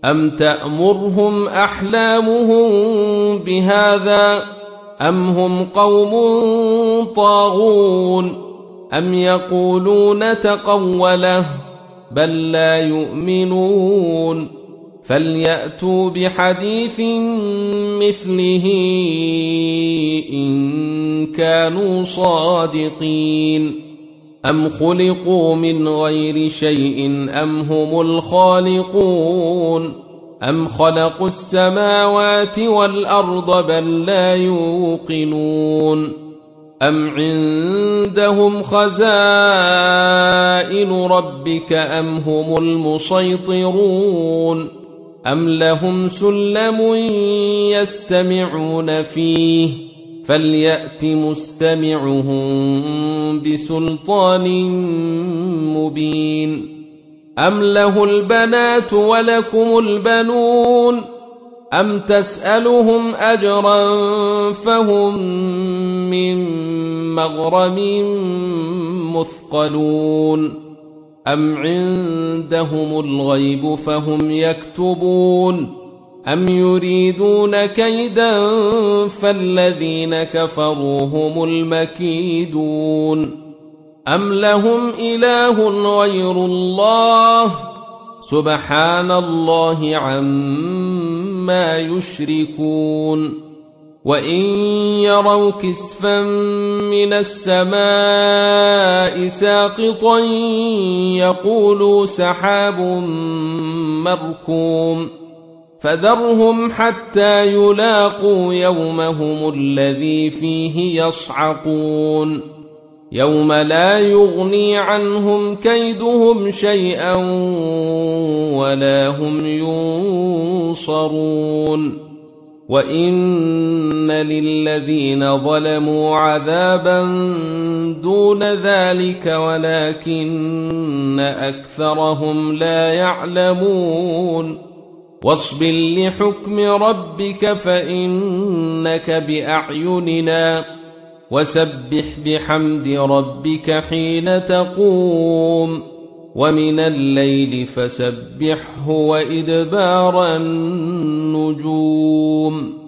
أم تأمرهم أحلامهم بهذا أم هم قوم طاغون أم يقولون تقوله بل لا يؤمنون فليأتوا بحديث مثله إن كانوا صادقين أم خلقوا من غير شيء أم هم الخالقون أم خلقوا السماوات والأرض بل لا يوقنون أم عندهم خزائن ربك أم هم المسيطرون أم لهم سلم يستمعون فيه فليأت مستمعهم بسلطان مبين أم له البنات ولكم البنون أم تسألهم أجرا فهم من مغرم مثقلون أم عندهم الغيب فهم يكتبون أم يريدون كيدا فالذين كفروا هم المكيدون أم لهم إله غير الله سبحان الله عما يشركون وإن يروا كسفا من السماء ساقطا يقولوا سحاب مركوم فذرهم حتى يلاقوا يومهم الذي فيه يصعقون يوم لا يغني عنهم كيدهم شيئا ولا هم ينصرون وإن للذين ظلموا عذابا دون ذلك ولكن أكثرهم لا يعلمون واصبر لحكم ربك فإنك بأعيننا وسبح بحمد ربك حين تقوم ومن الليل فسبحه وإدبار النجوم